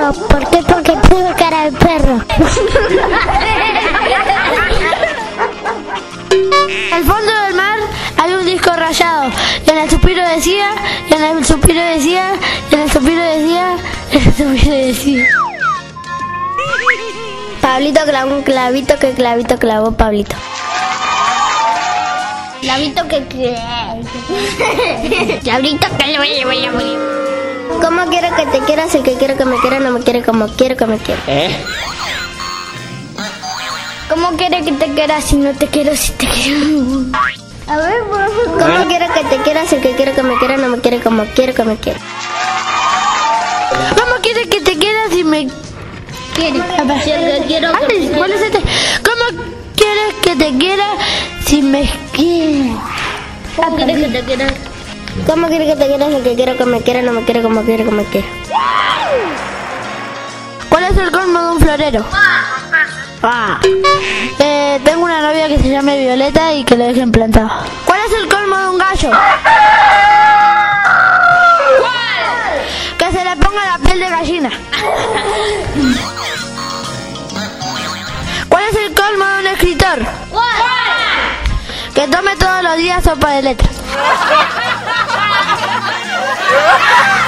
feo. ¿Por qué? Porque tengo cara de perro. Al fondo del mar hay un disco rayado. Y en el suspiro decía, y en el suspiro decía, y en el suspiro decía, y en el suspiro decía. Pablito clavó un clavito, que clavito clavó Pablito. Clavito que Clavito que le voy a morir. ¿Cómo quiero que te quieras? El que quiero que me quiera no me quiere como quiero que me quiera. ¿Cómo quiere que te quieras si no te quiero si te quiero? A ver, ¿cómo quiero que te quieras? El que quiero que me quiera no me quiere como quiero que me quiera. ¿Cómo quieres que te quieras si me quieres? ¿Cuál es este? ¿Cómo quieres que te quiera si me quieres? ¿Cómo quieres que te quieras? ¿Cómo quiero que te quieras? El que quiero que me quiera no me quiere como quiero que me quiera. ¿Cuál es el colmo de un florero? Tengo una novia que se llama Violeta y que lo dejen plantado. ¿Cuál es el colmo de un gallo? Que se le ponga la piel de gallina. ¿Cuál es el colmo de un escritor? Que tome todos los días sopa de letras.